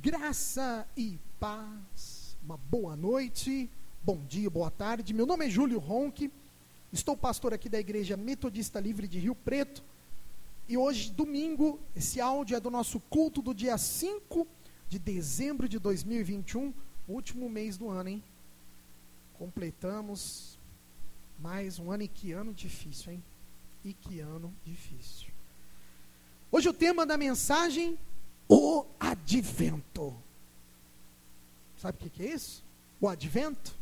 Graça e paz, uma boa noite, bom dia, boa tarde. Meu nome é Júlio Ronque, estou pastor aqui da Igreja Metodista Livre de Rio Preto. E hoje, domingo, esse áudio é do nosso culto do dia 5 de dezembro de 2021, último mês do ano, hein? Completamos mais um ano, e que ano difícil, hein? E que ano difícil. Hoje o tema da mensagem, o Advento. Sabe o que é isso? O Advento?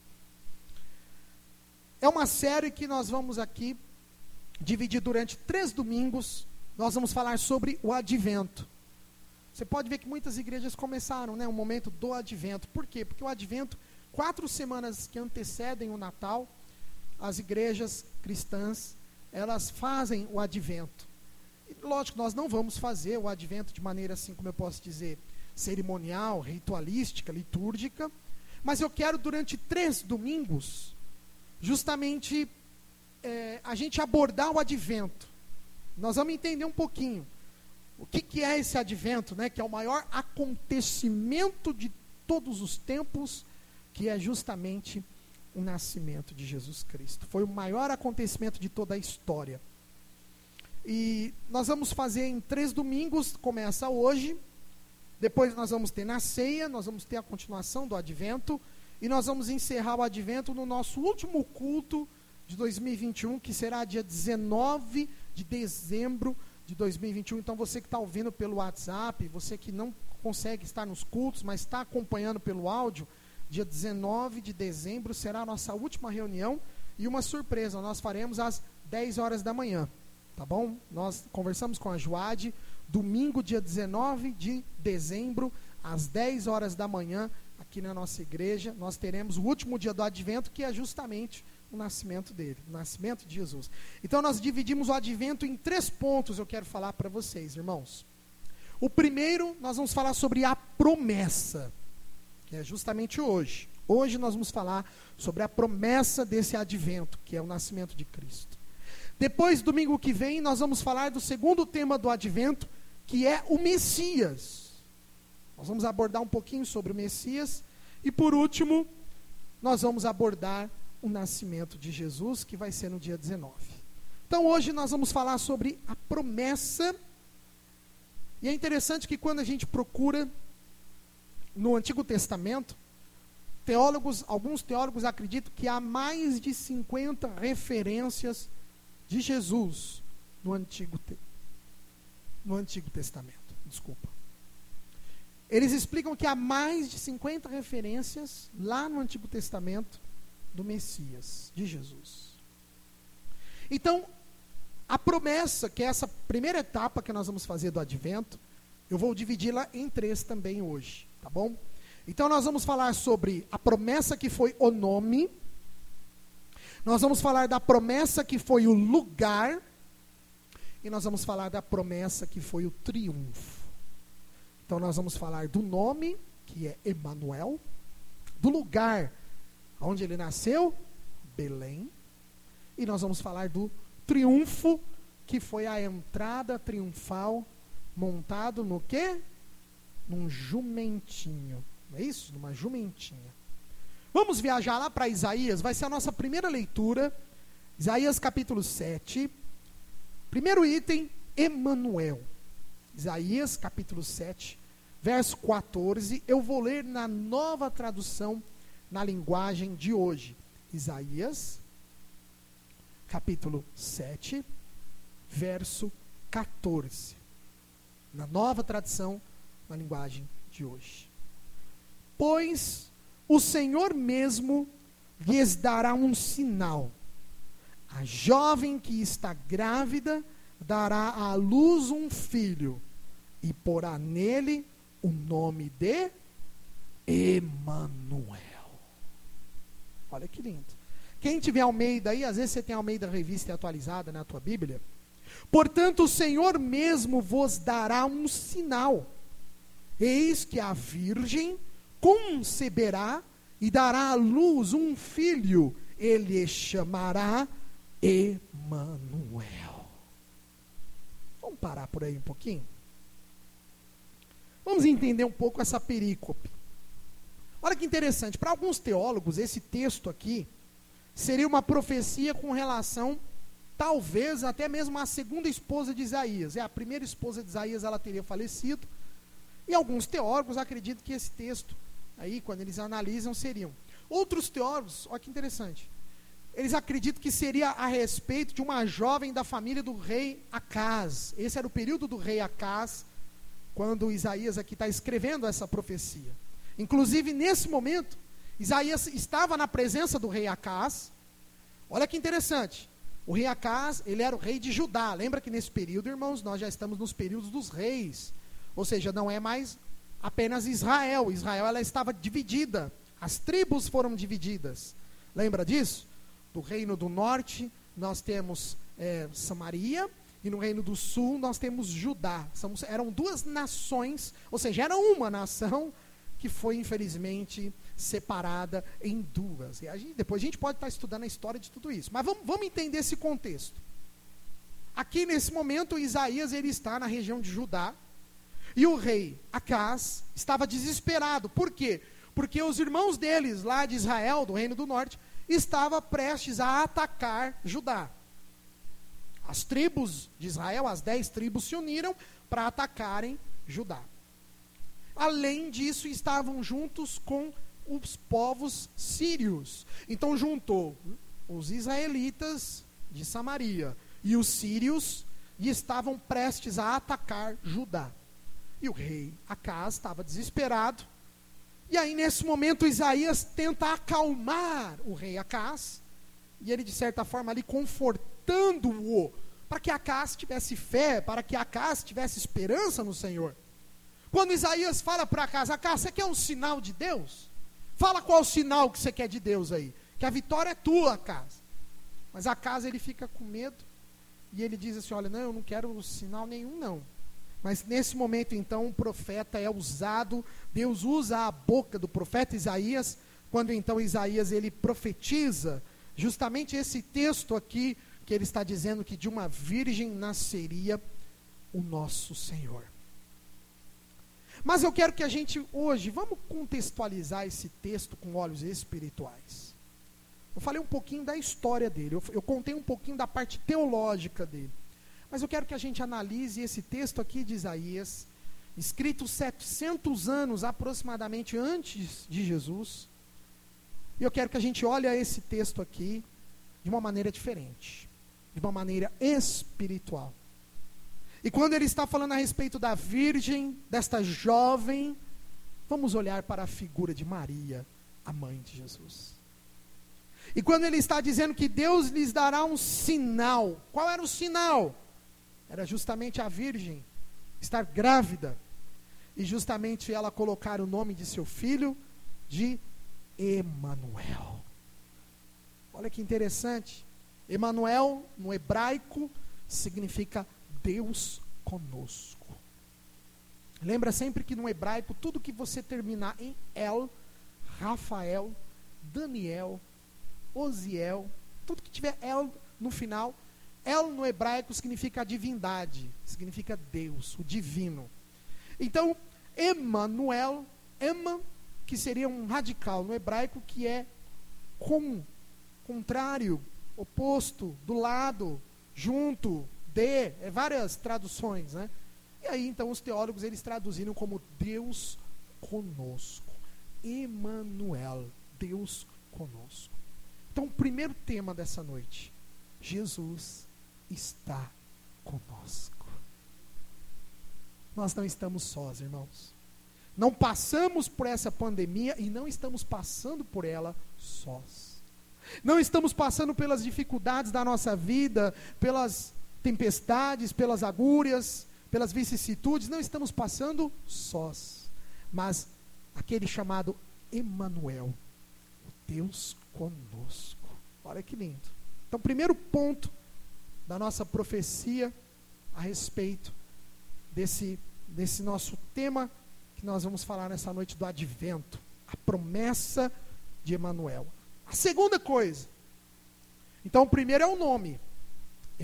É uma série que nós vamos aqui dividir durante 3 domingos. Nós vamos falar sobre o Advento. Você pode ver que muitas igrejas começaram, o momento do Advento. Por quê? Porque o Advento, 4 semanas que antecedem o Natal, as igrejas cristãs, elas fazem o Advento. Lógico, nós não vamos fazer o Advento de maneira assim, como eu posso dizer, cerimonial, ritualística, litúrgica, mas eu quero durante 3 domingos, justamente, a gente abordar o Advento. Nós vamos entender um pouquinho o que é esse Advento, que é o maior acontecimento de todos os tempos, que é justamente o nascimento de Jesus Cristo. Foi o maior acontecimento de toda a história. E nós vamos fazer em 3 domingos, começa hoje, depois nós vamos ter na ceia, nós vamos ter a continuação do Advento, e nós vamos encerrar o Advento no nosso último culto de 2021, que será dia 19 de dezembro de 2021. Então você que está ouvindo pelo WhatsApp, você que não consegue estar nos cultos, mas está acompanhando pelo áudio, dia 19 de dezembro será a nossa última reunião, e uma surpresa, nós faremos às 10 horas da manhã. Tá bom? Nós conversamos com a Joade, domingo, dia 19 de dezembro, às 10 horas da manhã, aqui na nossa igreja, nós teremos o último dia do Advento, que é justamente o nascimento dele, o nascimento de Jesus. Então nós dividimos o Advento em 3 pontos, eu quero falar para vocês, irmãos. O primeiro, nós vamos falar sobre a promessa, que é justamente hoje. Hoje nós vamos falar sobre a promessa desse Advento, que é o nascimento de Cristo. Depois, domingo que vem, nós vamos falar do segundo tema do Advento, que é o Messias. Nós vamos abordar um pouquinho sobre o Messias. E por último, nós vamos abordar o nascimento de Jesus, que vai ser no dia 19. Então hoje nós vamos falar sobre a promessa. E é interessante que quando a gente procura no Antigo Testamento, alguns teólogos acreditam que há mais de 50 referências de Jesus no Antigo Testamento. Desculpa. Eles explicam que há mais de 50 referências lá no Antigo Testamento do Messias, de Jesus. Então, a promessa, que é essa primeira etapa que nós vamos fazer do Advento, eu vou dividi-la em 3 também hoje, tá bom? Então nós vamos falar sobre a promessa que foi o nome, nós vamos falar da promessa que foi o lugar, e nós vamos falar da promessa que foi o triunfo. Então nós vamos falar do nome, que é Emanuel, do lugar onde ele nasceu, Belém, e nós vamos falar do triunfo, que foi a entrada triunfal, montado no quê? Num jumentinho, não é isso? Numa jumentinha. Vamos viajar lá para Isaías, vai ser a nossa primeira leitura, Isaías capítulo 7, primeiro item, Emanuel. Isaías capítulo 7, verso 14, eu vou ler na nova tradução, na linguagem de hoje. Isaías capítulo 7, verso 14, na nova tradução, na linguagem de hoje. Pois o Senhor mesmo lhes dará um sinal. A jovem que está grávida dará à luz um filho e porá nele o nome de Emanuel. Olha que lindo. Quem tiver Almeida aí, às vezes você tem Almeida Revista Atualizada na tua Bíblia. Portanto, o Senhor mesmo vos dará um sinal. Eis que a virgem conceberá e dará à luz um filho, ele chamará Emanuel. Vamos parar por aí um pouquinho? Vamos entender um pouco essa perícope. Olha que interessante, para alguns teólogos, esse texto aqui seria uma profecia com relação, talvez, até mesmo à segunda esposa de Isaías. A primeira esposa de Isaías, ela teria falecido, e alguns teólogos acreditam que esse texto, aí, quando eles analisam, seriam. Outros teólogos, olha que interessante, eles acreditam que seria a respeito de uma jovem da família do rei Acaz. Esse era o período do rei Acaz, quando Isaías aqui está escrevendo essa profecia. Inclusive, nesse momento, Isaías estava na presença do rei Acaz. Olha que interessante, o rei Acaz, ele era o rei de Judá. Lembra que nesse período, irmãos, nós já estamos nos períodos dos reis. Ou seja, não é mais apenas Israel. Israel, ela estava dividida. As tribos foram divididas. Lembra disso? Do reino do norte, nós temos Samaria, e no reino do sul, nós temos Judá. Eram duas nações, ou seja, era uma nação que foi, infelizmente, separada em duas. E depois a gente pode estar estudando a história de tudo isso. Mas vamos entender esse contexto. Aqui, nesse momento, Isaías, ele está na região de Judá, e o rei Acaz estava desesperado. Por quê? Porque os irmãos deles, lá de Israel, do reino do norte, estavam prestes a atacar Judá. As tribos de Israel, as 10 tribos, se uniram para atacarem Judá. Além disso, estavam juntos com os povos sírios. Então juntou os israelitas de Samaria e os sírios, e estavam prestes a atacar Judá. E o rei Acaz estava desesperado. E aí, nesse momento, Isaías tenta acalmar o rei Acaz, e ele, de certa forma, ali confortando-o, para que Acaz tivesse fé, para que Acaz tivesse esperança no Senhor. Quando Isaías fala para Acaz: Acaz, você quer um sinal de Deus? Fala qual o sinal que você quer de Deus aí, que a vitória é tua, Acaz. Mas Acaz, ele fica com medo, e ele diz assim: olha, não, eu não quero sinal nenhum, não. Mas nesse momento, então, o profeta é usado, Deus usa a boca do profeta Isaías, quando então Isaías, ele profetiza justamente esse texto aqui, que ele está dizendo que de uma virgem nasceria o nosso Senhor. Mas eu quero que a gente hoje, vamos contextualizar esse texto com olhos espirituais. Eu falei um pouquinho da história dele, eu contei um pouquinho da parte teológica dele. Mas eu quero que a gente analise esse texto aqui de Isaías, escrito 700 anos aproximadamente antes de Jesus. E eu quero que a gente olhe esse texto aqui de uma maneira diferente, de uma maneira espiritual. E quando ele está falando a respeito da virgem, desta jovem, vamos olhar para a figura de Maria, a mãe de Jesus. E quando ele está dizendo que Deus lhes dará um sinal, qual era o sinal? Era justamente a virgem estar grávida, e justamente ela colocar o nome de seu filho de Emanuel. Olha que interessante. Emanuel, no hebraico, significa Deus conosco. Lembra sempre que no hebraico, tudo que você terminar em El, Rafael, Daniel, Osiel, tudo que tiver El no final, El no hebraico significa a divindade, significa Deus, o divino. Então, Emanuel, que seria um radical no hebraico, que é contrário, oposto, do lado, junto, várias traduções, né? E aí, então, os teólogos, eles traduziram como Deus conosco. Emanuel, Deus conosco. Então, o primeiro tema dessa noite, Jesus está conosco. Nós não estamos sós, irmãos. Não passamos por essa pandemia e não estamos passando por ela sós. Não estamos passando pelas dificuldades da nossa vida, pelas tempestades, pelas agúrias, pelas vicissitudes, não estamos passando sós. Mas aquele chamado Emanuel, o Deus conosco. Olha que lindo. Então, primeiro ponto da nossa profecia a respeito desse nosso tema que nós vamos falar nessa noite do advento, a promessa de Emanuel. A segunda coisa, então o primeiro é o nome,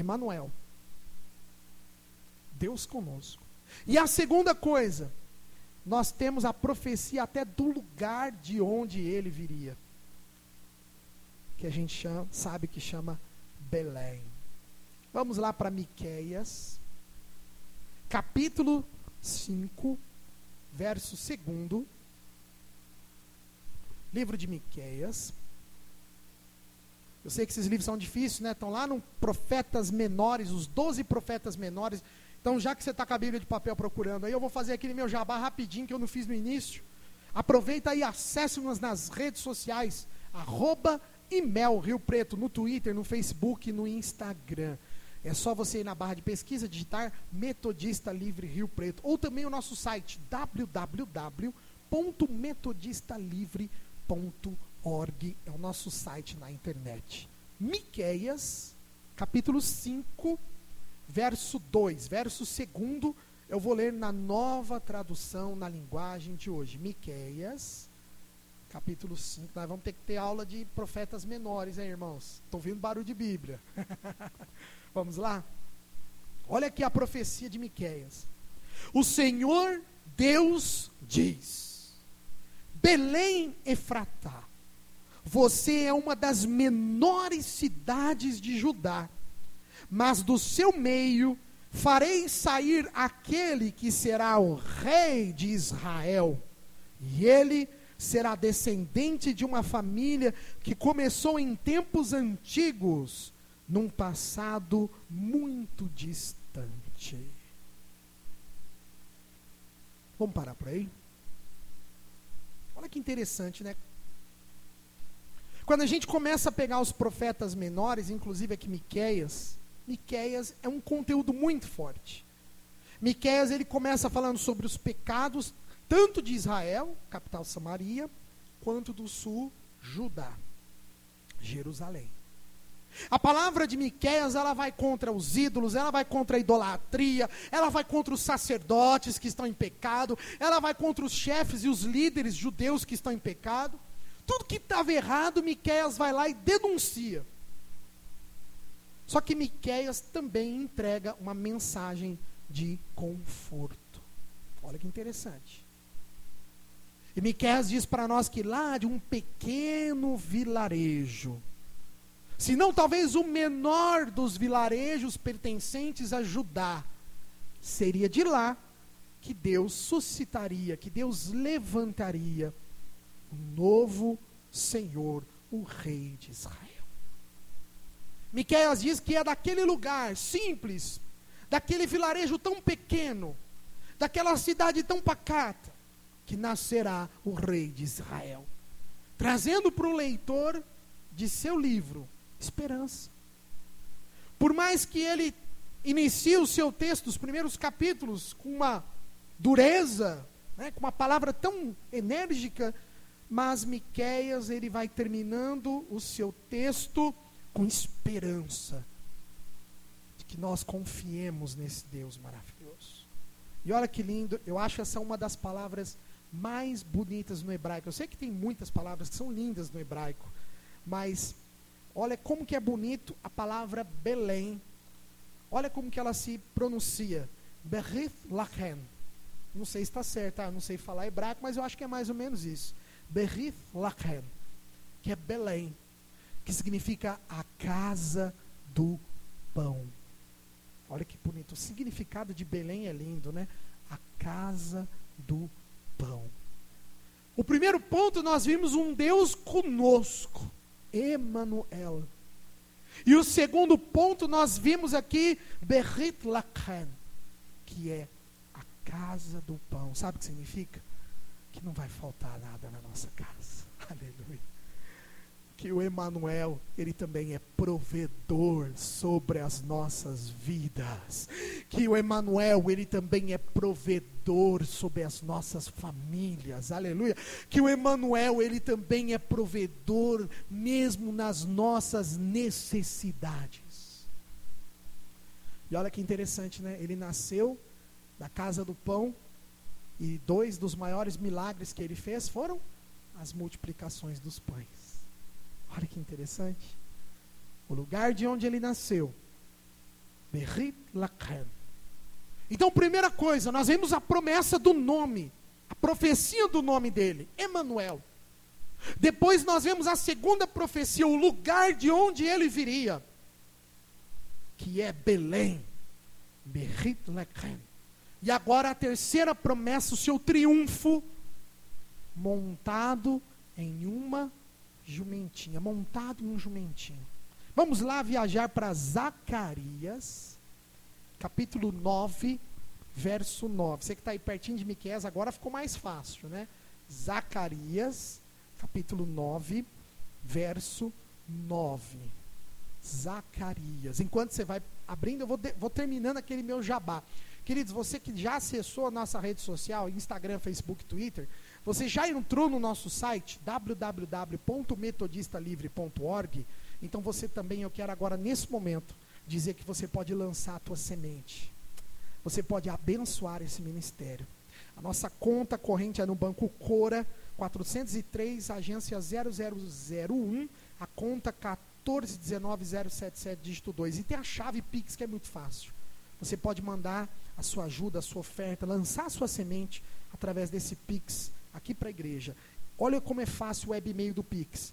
Emanuel, Deus conosco. E a segunda coisa nós temos a profecia até do lugar de onde ele viria, que a gente sabe que chama Belém. Vamos lá para Miqueias, capítulo 5, verso 2. Livro de Miqueias. Eu sei que esses livros são difíceis, né? Estão lá no Profetas Menores, os 12 Profetas Menores. Então, já que você está com a Bíblia de papel procurando aí, eu vou fazer aquele meu jabá rapidinho, que eu não fiz no início. Aproveita aí, acesse-nos nas redes sociais, @IMEL Rio Preto, no Twitter, no Facebook, no Instagram. É só você ir na barra de pesquisa, digitar Metodista Livre Rio Preto. Ou também o nosso site, www.metodistalivre.org, é o nosso site na internet. Miqueias, capítulo 5, verso 2, verso 2, eu vou ler na Nova Tradução, na linguagem de hoje. Miqueias, capítulo 5, nós vamos ter que ter aula de profetas menores, hein, irmãos? Estou ouvindo barulho de Bíblia. Vamos lá? Olha aqui a profecia de Miqueias. O Senhor Deus diz: Belém Efratá, você é uma das menores cidades de Judá, mas do seu meio farei sair aquele que será o rei de Israel, e ele será descendente de uma família que começou em tempos antigos, num passado muito distante. Vamos parar por aí? Olha que interessante, né? Quando a gente começa a pegar os profetas menores, inclusive aqui Miqueias é um conteúdo muito forte. Miqueias, ele começa falando sobre os pecados, tanto de Israel, capital Samaria, quanto do sul, Judá, Jerusalém. A palavra de Miqueias, ela vai contra os ídolos, ela vai contra a idolatria, ela vai contra os sacerdotes que estão em pecado, ela vai contra os chefes e os líderes judeus que estão em pecado. Tudo que estava errado, Miqueias vai lá e denuncia. Só que Miqueias também entrega uma mensagem de conforto. Olha que interessante. E Miqueias diz para nós que lá de um pequeno vilarejo, se não talvez o menor dos vilarejos pertencentes a Judá, seria de lá que Deus suscitaria, que Deus levantaria um novo Senhor, o Rei de Israel. Miqueias diz que é daquele lugar simples, daquele vilarejo tão pequeno, daquela cidade tão pacata, que nascerá o Rei de Israel, trazendo para o leitor de seu livro esperança. Por mais que ele inicie o seu texto, os primeiros capítulos, com uma dureza, né, com uma palavra tão enérgica, mas Miqueias, ele vai terminando o seu texto com esperança de que nós confiemos nesse Deus maravilhoso. E olha que lindo, eu acho essa uma das palavras mais bonitas no hebraico. Eu sei que tem muitas palavras que são lindas no hebraico, mas olha como que é bonito a palavra Belém. Olha como que ela se pronuncia. Berith Lachen. Não sei se está certo, não sei falar hebraico, mas eu acho que é mais ou menos isso. Berith Lachen, que é Belém, que significa a casa do pão. Olha que bonito. O significado de Belém é lindo, né? A casa do pão. O primeiro ponto, nós vimos um Deus conosco, Emanuel. E o segundo ponto, nós vimos aqui Berith Lachen, que é a casa do pão. Sabe o que significa? Que não vai faltar nada na nossa casa. Aleluia. Que o Emanuel, ele também é provedor sobre as nossas vidas. Que o Emanuel, ele também é provedor sobre as nossas famílias. Aleluia. Que o Emanuel, ele também é provedor mesmo nas nossas necessidades. E olha que interessante, né? Ele nasceu da casa do pão, e dois dos maiores milagres que ele fez foram as multiplicações dos pães. Olha que interessante. O lugar de onde ele nasceu, Berith Lachen. Então, primeira coisa, nós vemos a promessa do nome, a profecia do nome dele, Emanuel. Depois nós vemos a segunda profecia, o lugar de onde ele viria, que é Belém, Berit Lechem. E agora a terceira promessa, o seu triunfo, montado em uma jumentinha, montado em um jumentinho. Vamos lá viajar para Zacarias, capítulo 9, verso 9. Você que está aí pertinho de Miqueias, agora ficou mais fácil, né? Zacarias, capítulo 9, verso 9. Zacarias. Enquanto você vai abrindo, eu vou terminando aquele meu jabá. Queridos, você que já acessou a nossa rede social, Instagram, Facebook, Twitter, você já entrou no nosso site, www.metodistalivre.org. Então você também, eu quero agora, nesse momento, dizer que você pode lançar a tua semente. Você pode abençoar esse ministério. A nossa conta corrente é no Banco Cora, 403, agência 0001, a conta 1419077, dígito 2. E tem a chave Pix, que é muito fácil. Você pode mandar a sua ajuda, a sua oferta, lançar a sua semente através desse Pix aqui para a igreja. Olha como é fácil o web e-mail do Pix.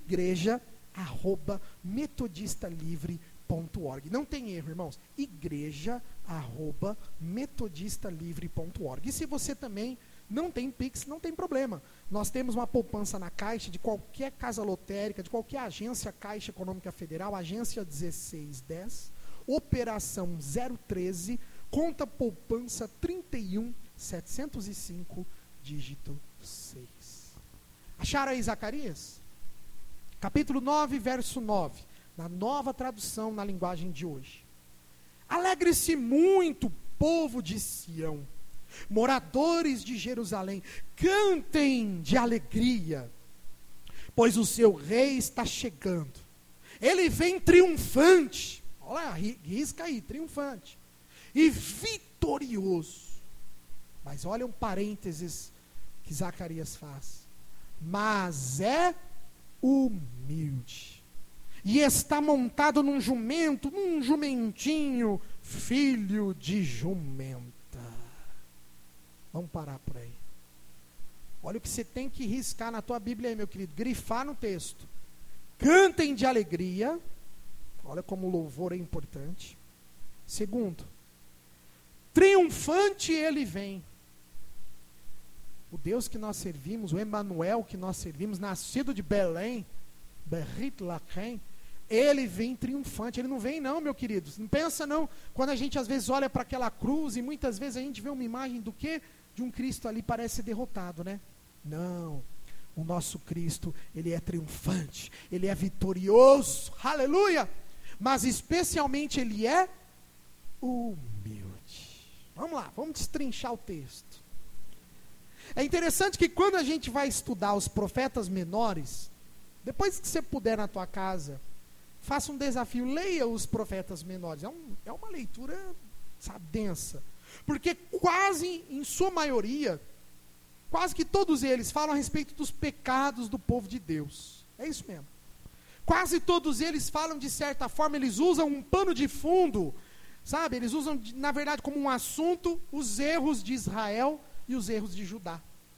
igreja@metodistalivre.org. Não tem erro, irmãos. igreja@metodistalivre.org. E se você também não tem Pix, não tem problema. Nós temos uma poupança na Caixa de qualquer casa lotérica, de qualquer agência Caixa Econômica Federal, agência 1610, operação 013, conta poupança 31705, dígito 6. Acharam aí Zacarias? Capítulo 9, verso 9, na nova tradução na linguagem de hoje. Alegre-se muito, povo de Sião, moradores de Jerusalém, cantem de alegria, pois o seu rei está chegando. Ele vem triunfante. Olha, risca aí, triunfante. E vitorioso. Mas olha um parênteses que Zacarias faz. Mas é humilde. E está montado num jumento, num jumentinho, filho de jumenta. Vamos parar por aí. Olha o que você tem que riscar na tua Bíblia aí, meu querido. Grifar no texto. Cantem de alegria. Olha como o louvor é importante. Segundo, triunfante ele vem. O Deus que nós servimos, o Emanuel que nós servimos, nascido de Belém, Berit Lechem, ele vem triunfante. Ele não vem não, meu querido. Não pensa não. Quando a gente às vezes olha para aquela cruz e muitas vezes a gente vê uma imagem do quê? De um Cristo ali parece derrotado, né? Não. O nosso Cristo, ele é triunfante. Ele é vitorioso. Aleluia! Mas especialmente ele é humilde. Vamos lá, vamos destrinchar o texto. É interessante que quando a gente vai estudar os profetas menores, depois que você puder na tua casa, faça um desafio, leia os profetas menores. É uma leitura, sabe, densa. Porque quase, em sua maioria, quase que todos eles falam a respeito dos pecados do povo de Deus. É isso mesmo. Quase todos eles falam, de certa forma, eles usam um pano de fundo, sabe? Eles usam, na verdade, como um assunto, os erros de Israel e os erros de Judá.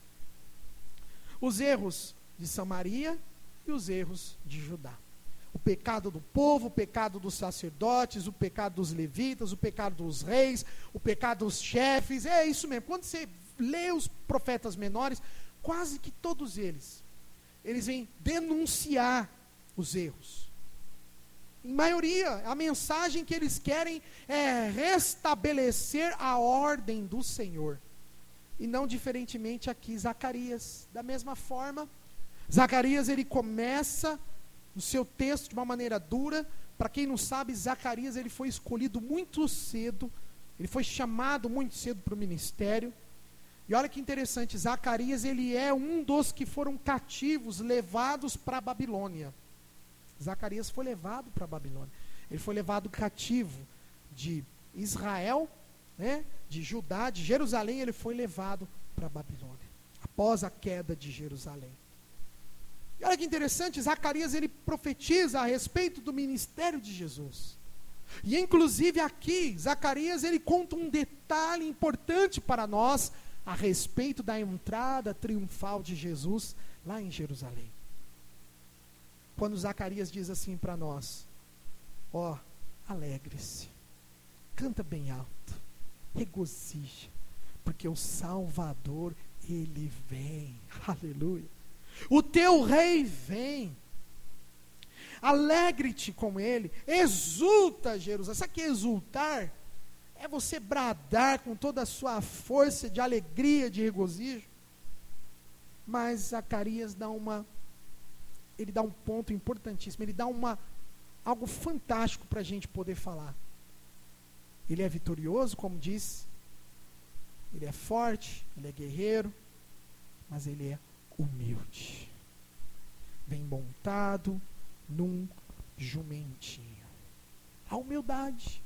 Os erros de Samaria e os erros de Judá. O pecado do povo, o pecado dos sacerdotes, o pecado dos levitas, o pecado dos reis, o pecado dos chefes, é isso mesmo. Quando você lê os profetas menores, quase que todos eles vêm denunciar os erros. Em maioria, a mensagem que eles querem é restabelecer a ordem do Senhor. E não diferentemente aqui, Zacarias. Da mesma forma, Zacarias ele começa o seu texto de uma maneira dura. Para quem não sabe, Zacarias ele foi escolhido muito cedo. Ele foi chamado muito cedo para o ministério. E olha que interessante, Zacarias ele é um dos que foram cativos, levados para a Babilônia. Zacarias foi levado para a Babilônia. Ele foi levado cativo de Israel, né, de Judá, de Jerusalém, ele foi levado para a Babilônia, após a queda de Jerusalém. E olha que interessante, Zacarias ele profetiza a respeito do ministério de Jesus. E inclusive aqui, Zacarias ele conta um detalhe importante para nós a respeito da entrada triunfal de Jesus lá em Jerusalém. Quando Zacarias diz assim para nós: ó, alegre-se, canta bem alto, regozija, porque o Salvador, ele vem, aleluia, o teu rei vem, alegre-te com ele, exulta Jerusalém. Sabe o que é exultar? É você bradar com toda a sua força de alegria, de regozijo. Mas Zacarias dá um ponto importantíssimo, ele dá algo fantástico para a gente poder falar. Ele é vitorioso, como diz, ele é forte, ele é guerreiro, mas ele é humilde. Vem montado num jumentinho. A humildade.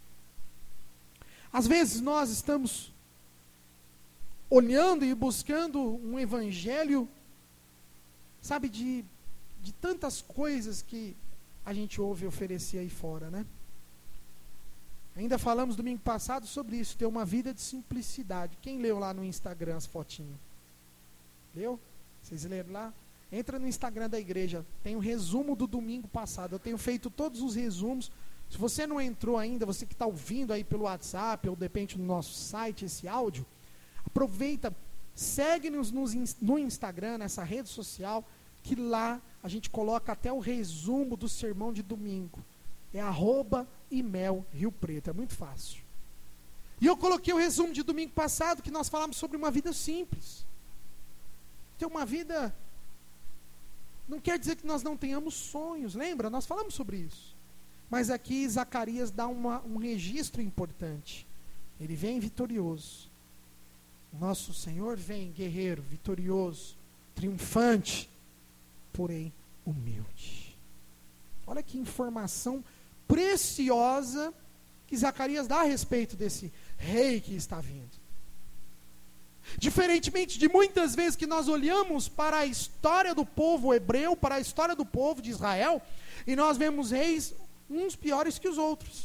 Às vezes nós estamos olhando e buscando um evangelho, sabe, de tantas coisas que a gente ouve oferecer aí fora, né? Ainda falamos domingo passado sobre isso, ter uma vida de simplicidade. Quem leu lá no Instagram as fotinhas? Leu? Vocês leram lá? Entra no Instagram da igreja, tem um resumo do domingo passado. Eu tenho feito todos os resumos. Se você não entrou ainda, você que está ouvindo aí pelo WhatsApp, ou de repente no nosso site, esse áudio, aproveita, segue-nos no Instagram, nessa rede social, que lá a gente coloca até o resumo do sermão de domingo. É @imel Rio Preto, é muito fácil. E eu coloquei o resumo de domingo passado, que nós falamos sobre uma vida simples. Ter uma vida não quer dizer que nós não tenhamos sonhos, lembra? Nós falamos sobre isso. Mas aqui Zacarias dá um registro importante. Ele vem vitorioso. Nosso Senhor vem guerreiro, vitorioso, triunfante, porém humilde. Olha que informação preciosa que Zacarias dá a respeito desse rei que está vindo. Diferentemente de muitas vezes que nós olhamos para a história do povo hebreu, para a história do povo de Israel, e nós vemos reis uns piores que os outros.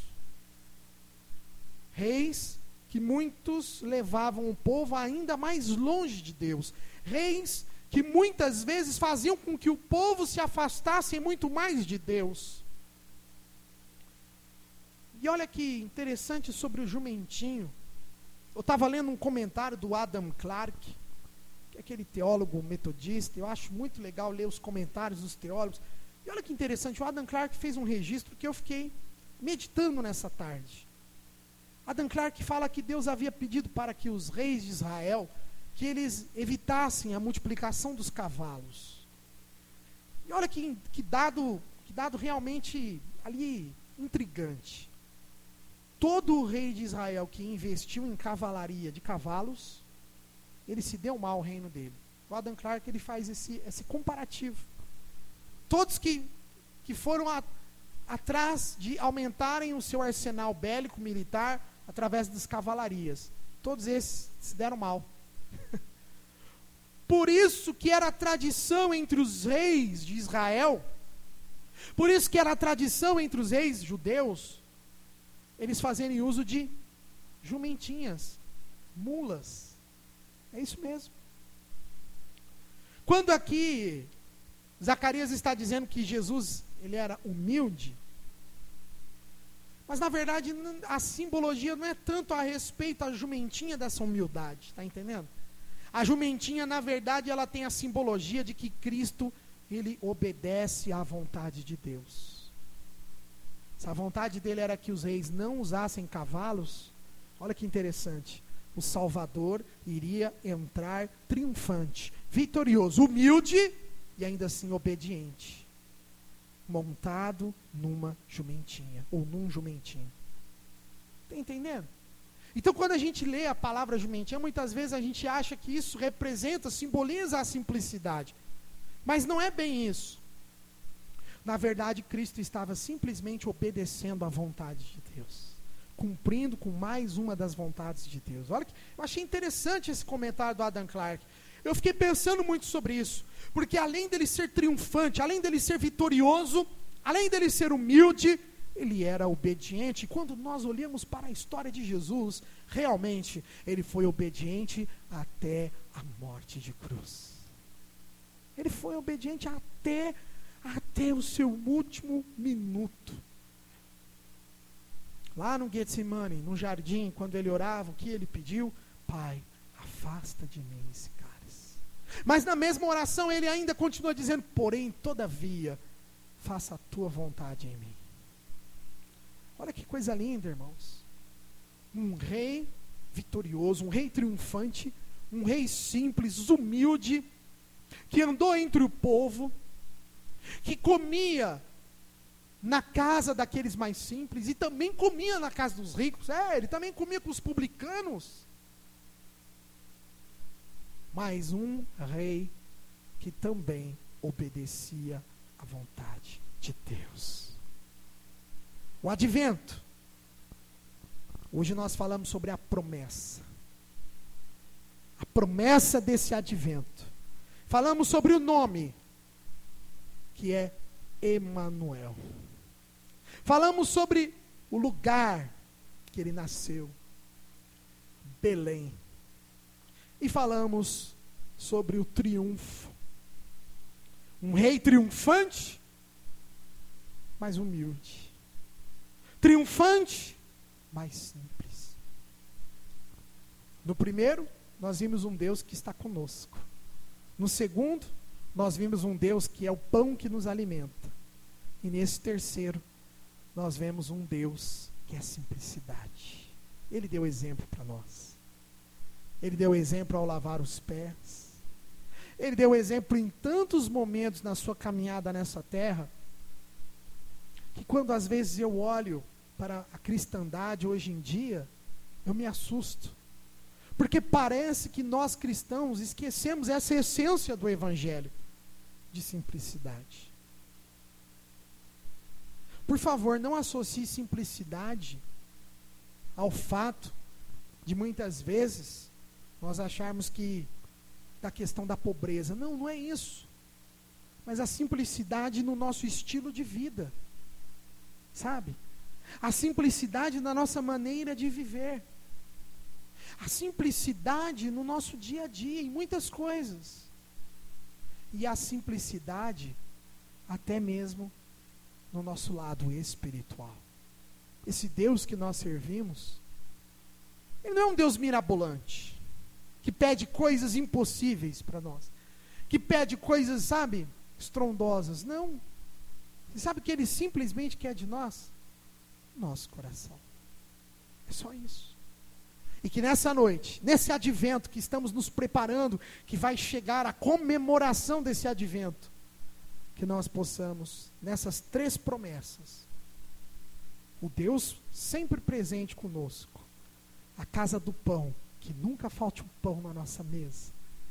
Reis que muitos levavam o povo ainda mais longe de Deus. Reis que muitas vezes faziam com que o povo se afastasse muito mais de Deus. E olha que interessante sobre o jumentinho. Eu estava lendo um comentário do Adam Clarke, que é aquele teólogo metodista. Eu acho muito legal ler os comentários dos teólogos. E olha que interessante, o Adam Clarke fez um registro que eu fiquei meditando nessa tarde. Adam Clarke fala que Deus havia pedido para que os reis de Israel, que eles evitassem a multiplicação dos cavalos. E olha que dado realmente ali intrigante. Todo rei de Israel que investiu em cavalaria de cavalos, ele se deu mal ao reino dele. O Adam Clarke ele faz esse comparativo. Todos que foram atrás de aumentarem o seu arsenal bélico militar através das cavalarias, todos esses se deram mal. Por isso que era a tradição entre os reis de Israel, por isso que era a tradição entre os reis judeus, eles fazerem uso de jumentinhas, mulas. É isso mesmo. Quando aqui Zacarias está dizendo que Jesus, ele era humilde, mas na verdade a simbologia não é tanto a respeito da jumentinha dessa humildade, está entendendo? A jumentinha, na verdade, ela tem a simbologia de que Cristo, ele obedece à vontade de Deus. Se a vontade dele era que os reis não usassem cavalos, olha que interessante, o Salvador iria entrar triunfante, vitorioso, humilde e ainda assim obediente, montado numa jumentinha, ou num jumentinho. Está entendendo? Então quando a gente lê a palavra jumentinha, muitas vezes a gente acha que isso representa, simboliza a simplicidade, mas não é bem isso. Na verdade, Cristo estava simplesmente obedecendo à vontade de Deus, cumprindo com mais uma das vontades de Deus. Olha, eu achei interessante esse comentário do Adam Clarke. Eu fiquei pensando muito sobre isso, porque além dele ser triunfante, além dele ser vitorioso, além dele ser humilde, ele era obediente. E quando nós olhamos para a história de Jesus, realmente ele foi obediente até a morte de cruz. Ele foi obediente até o seu último minuto. Lá no Getsemane, no jardim, quando ele orava, o que ele pediu? Pai, afasta de mim esse cálice. Mas na mesma oração ele ainda continua dizendo, porém, todavia, faça a tua vontade em mim. Olha que coisa linda, irmãos. Um rei vitorioso, um rei triunfante, um rei simples, humilde, que andou entre o povo, que comia na casa daqueles mais simples, e também comia na casa dos ricos. Ele também comia com os publicanos. Mas um rei que também obedecia à vontade de Deus. O advento. Hoje nós falamos sobre a promessa. A promessa desse advento. Falamos sobre o nome, que é Emanuel. Falamos sobre o lugar que ele nasceu, Belém. E falamos sobre o triunfo. Um rei triunfante, mas humilde. Triunfante, mas simples. No primeiro, nós vimos um Deus que está conosco. No segundo, nós vimos um Deus que é o pão que nos alimenta. E nesse terceiro, nós vemos um Deus que é a simplicidade. Ele deu exemplo para nós. Ele deu exemplo ao lavar os pés. Ele deu exemplo em tantos momentos na sua caminhada nessa terra, que quando às vezes eu olho para a cristandade hoje em dia, eu me assusto. Porque parece que nós cristãos esquecemos essa essência do evangelho, de simplicidade. Por favor, não associe simplicidade ao fato de muitas vezes nós acharmos que da questão da pobreza. Não, não é isso. Mas a simplicidade no nosso estilo de vida. Sabe? A simplicidade na nossa maneira de viver. A simplicidade no nosso dia a dia, em muitas coisas. E a simplicidade até mesmo no nosso lado espiritual. Esse Deus que nós servimos, ele não é um Deus mirabolante, que pede coisas impossíveis para nós, que pede coisas, sabe, estrondosas. Não. Você sabe o que ele simplesmente quer de nós? Nosso coração. É só isso. E que nessa noite, nesse advento que estamos nos preparando, que vai chegar a comemoração desse advento, que nós possamos, nessas 3 promessas, o Deus sempre presente conosco, a casa do pão, que nunca falte um pão na nossa mesa,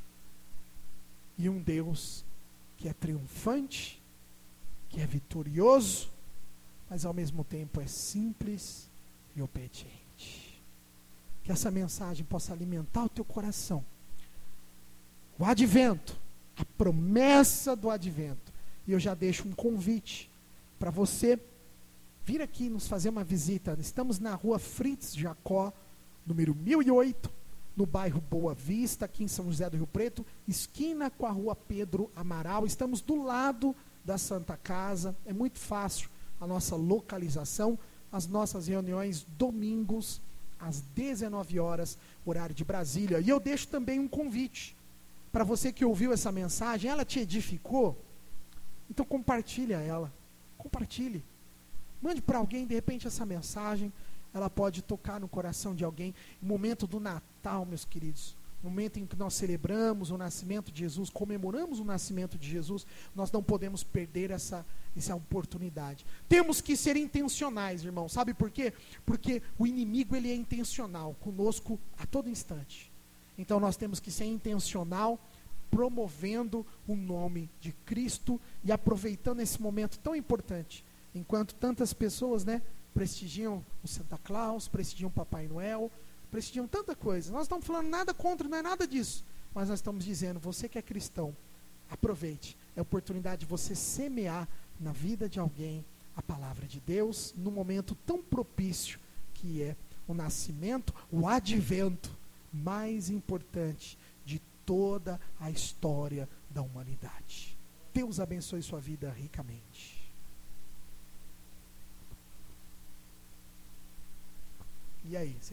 e um Deus que é triunfante, que é vitorioso, mas ao mesmo tempo é simples e obediente. Que essa mensagem possa alimentar o teu coração. O advento, a promessa do advento. E eu já deixo um convite para você vir aqui nos fazer uma visita. Estamos na rua Fritz Jacó, número 1008, no bairro Boa Vista, aqui em São José do Rio Preto, esquina com a rua Pedro Amaral. Estamos do lado da Santa Casa. É muito fácil a nossa localização. As nossas reuniões domingos, às 19 horas, horário de Brasília. E eu deixo também um convite para você que ouviu essa mensagem. Ela te edificou? Então compartilha ela. Compartilhe. Mande para alguém, de repente, essa mensagem. Ela pode tocar no coração de alguém. O momento do Natal, meus queridos, o momento em que nós celebramos o nascimento de Jesus, comemoramos o nascimento de Jesus, nós não podemos perder essa oportunidade. Temos que ser intencionais, irmão. Sabe por quê? Porque o inimigo, ele é intencional conosco a todo instante. Então nós temos que ser intencional, promovendo o nome de Cristo e aproveitando esse momento tão importante, enquanto tantas pessoas, prestigiam o Santa Claus, prestigiam o Papai Noel, prestigiam tanta coisa. Nós estamos falando nada contra, não é nada disso, mas nós estamos dizendo, você que é cristão, aproveite, é a oportunidade de você semear na vida de alguém a palavra de Deus num momento tão propício que é o nascimento, o advento mais importante de toda a história da humanidade. Deus abençoe sua vida ricamente. E aí?